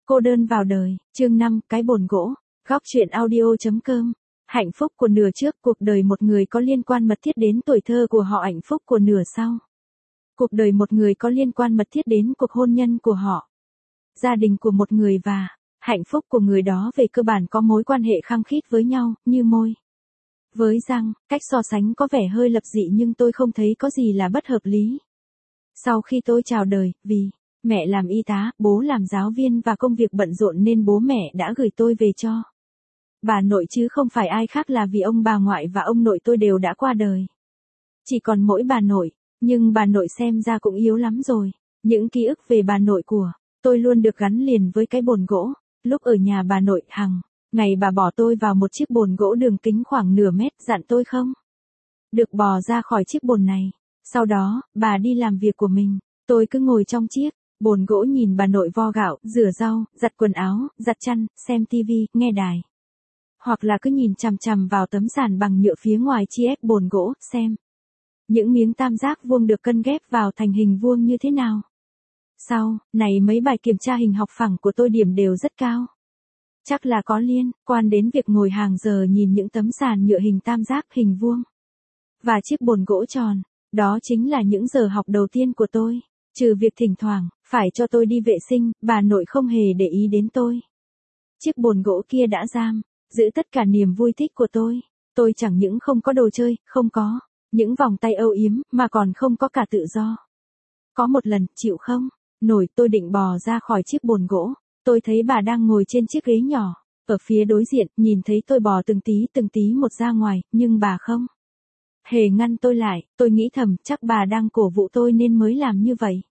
Cô đơn vào đời, chương 5, cái bồn gỗ, góc chuyện audio.com. Hạnh phúc của nửa trước cuộc đời một người có liên quan mật thiết đến tuổi thơ của họ, hạnh phúc của nửa sau. Cuộc đời một người có liên quan mật thiết đến cuộc hôn nhân của họ, gia đình của một người và hạnh phúc của người đó về cơ bản có mối quan hệ khăng khít với nhau, như môi với răng. Cách so sánh có vẻ hơi lập dị nhưng tôi không thấy có gì là bất hợp lý. Sau khi tôi chào đời, vì mẹ làm y tá, bố làm giáo viên và công việc bận rộn nên bố mẹ đã gửi tôi về cho bà nội, chứ không phải ai khác, là vì ông bà ngoại và ông nội tôi đều đã qua đời. Chỉ còn mỗi bà nội, nhưng bà nội xem ra cũng yếu lắm rồi. Những ký ức về bà nội của tôi luôn được gắn liền với cái bồn gỗ. Lúc ở nhà bà nội, hàng ngày bà bỏ tôi vào một chiếc bồn gỗ đường kính khoảng nửa mét, dặn tôi không được bò ra khỏi chiếc bồn này. Sau đó, bà đi làm việc của mình. Tôi cứ ngồi trong chiếc bồn gỗ nhìn bà nội vo gạo, rửa rau, giặt quần áo, giặt chăn, xem tivi, nghe đài. Hoặc là cứ nhìn chằm chằm vào tấm sàn bằng nhựa phía ngoài chiếc bồn gỗ, xem những miếng tam giác vuông được cân ghép vào thành hình vuông như thế nào. Sau này mấy bài kiểm tra hình học phẳng của tôi điểm đều rất cao. Chắc là có liên quan đến việc ngồi hàng giờ nhìn những tấm sàn nhựa hình tam giác, hình vuông và chiếc bồn gỗ tròn. Đó chính là những giờ học đầu tiên của tôi. Trừ việc thỉnh thoảng phải cho tôi đi vệ sinh, bà nội không hề để ý đến tôi. Chiếc bồn gỗ kia đã giam giữ tất cả niềm vui thích của tôi. Tôi chẳng những không có đồ chơi, không có những vòng tay âu yếm, mà còn không có cả tự do. Có một lần, chịu không nổi, tôi định bò ra khỏi chiếc bồn gỗ. Tôi thấy bà đang ngồi trên chiếc ghế nhỏ ở phía đối diện, nhìn thấy tôi bò từng tí một ra ngoài, nhưng bà không hề ngăn tôi lại. Tôi nghĩ thầm, chắc bà đang cổ vũ tôi nên mới làm như vậy.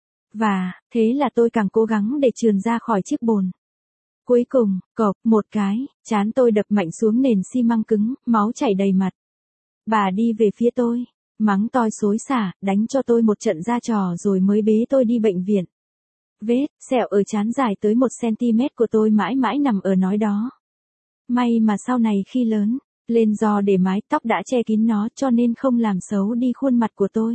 Và thế là tôi càng cố gắng để trườn ra khỏi chiếc bồn. Cuối cùng, cộc một cái, trán tôi đập mạnh xuống nền xi măng cứng, máu chảy đầy mặt. Bà đi về phía tôi, mắng tôi xối xả, đánh cho tôi một trận ra trò rồi mới bế tôi đi bệnh viện. Vết sẹo ở trán dài tới 1 cm của tôi mãi mãi nằm ở nói đó. May mà sau này khi lớn lên, do để mái tóc đã che kín nó cho nên không làm xấu đi khuôn mặt của tôi.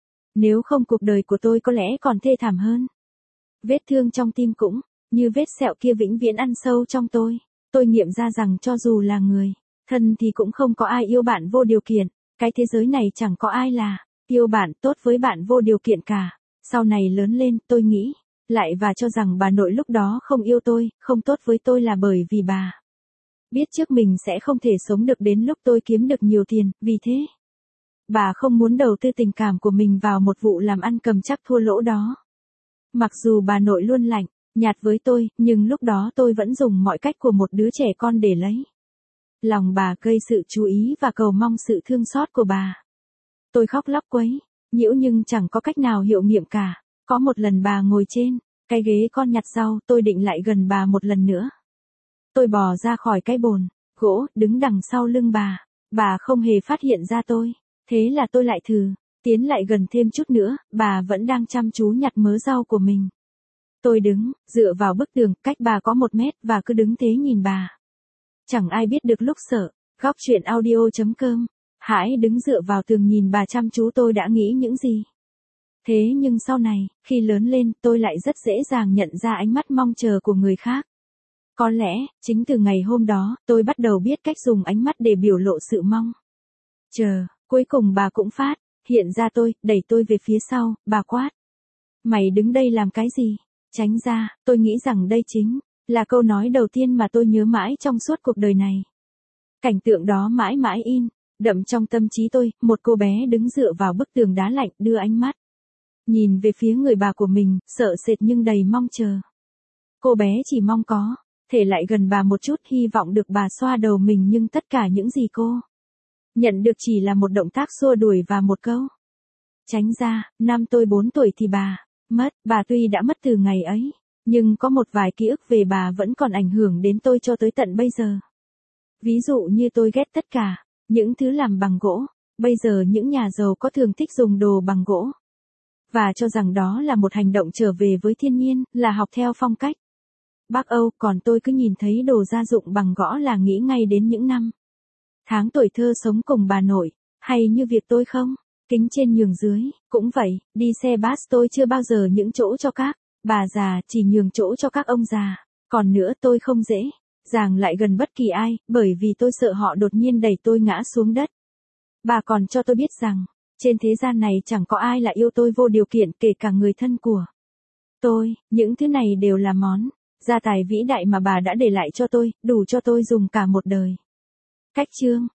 Nếu không cuộc đời của tôi có lẽ còn thê thảm hơn. Vết thương trong tim cũng như vết sẹo kia vĩnh viễn ăn sâu trong tôi. Tôi nghiệm ra rằng cho dù là người thân thì cũng không có ai yêu bạn vô điều kiện. Cái thế giới này chẳng có ai là yêu bạn, tốt với bạn vô điều kiện cả. Sau này lớn lên, tôi nghĩ lại và cho rằng bà nội lúc đó không yêu tôi, không tốt với tôi là bởi vì bà biết trước mình sẽ không thể sống được đến lúc tôi kiếm được nhiều tiền. Vì thế, bà không muốn đầu tư tình cảm của mình vào một vụ làm ăn cầm chắc thua lỗ đó. Mặc dù bà nội luôn lạnh nhạt với tôi, nhưng lúc đó tôi vẫn dùng mọi cách của một đứa trẻ con để lấy lòng bà, gây sự chú ý và cầu mong sự thương xót của bà. Tôi khóc lóc quấy nhiễu nhưng chẳng có cách nào hiệu nghiệm cả. Có một lần bà ngồi trên cái ghế con nhặt rau, tôi định lại gần bà một lần nữa. Tôi bò ra khỏi cái bồn gỗ, đứng đằng sau lưng bà không hề phát hiện ra tôi. Thế là tôi lại thử tiến lại gần thêm chút nữa, bà vẫn đang chăm chú nhặt mớ rau của mình. Tôi đứng dựa vào bức tường, cách bà có 1 mét, và cứ đứng thế nhìn bà. Chẳng ai biết được lúc sợ. Góc chuyện audio.com. Hãy đứng dựa vào tường nhìn bà chăm chú, tôi đã nghĩ những gì. Thế nhưng sau này, khi lớn lên, tôi lại rất dễ dàng nhận ra ánh mắt mong chờ của người khác. Có lẽ, chính từ ngày hôm đó, tôi bắt đầu biết cách dùng ánh mắt để biểu lộ sự mong chờ. Cuối cùng bà cũng phát hiện ra tôi, đẩy tôi về phía sau, bà quát: "Mày đứng đây làm cái gì? Tránh ra." Tôi nghĩ rằng đây chính là câu nói đầu tiên mà tôi nhớ mãi trong suốt cuộc đời này. Cảnh tượng đó mãi mãi in đậm trong tâm trí tôi, một cô bé đứng dựa vào bức tường đá lạnh, đưa ánh mắt nhìn về phía người bà của mình, sợ sệt nhưng đầy mong chờ. Cô bé chỉ mong có thể lại gần bà một chút, hy vọng được bà xoa đầu mình, nhưng tất cả những gì cô nhận được chỉ là một động tác xua đuổi và một câu: "Tránh ra." Năm tôi 4 tuổi thì bà mất. Bà tuy đã mất từ ngày ấy, nhưng có một vài ký ức về bà vẫn còn ảnh hưởng đến tôi cho tới tận bây giờ. Ví dụ như tôi ghét tất cả những thứ làm bằng gỗ. Bây giờ những nhà giàu có thường thích dùng đồ bằng gỗ và cho rằng đó là một hành động trở về với thiên nhiên, là học theo phong cách Bắc Âu. Còn tôi cứ nhìn thấy đồ gia dụng bằng gỗ là nghĩ ngay đến những năm tháng tuổi thơ sống cùng bà nội. Hay như việc tôi không kính trên nhường dưới. Cũng vậy, đi xe bus tôi chưa bao giờ nhường chỗ cho các bà già, chỉ nhường chỗ cho các ông già. Còn nữa tôi không dễ dàng lại gần bất kỳ ai, bởi vì tôi sợ họ đột nhiên đẩy tôi ngã xuống đất. Bà còn cho tôi biết rằng, trên thế gian này chẳng có ai là yêu tôi vô điều kiện, kể cả người thân của tôi. Những thứ này đều là món gia tài vĩ đại mà bà đã để lại cho tôi, đủ cho tôi dùng cả một đời. Cách chương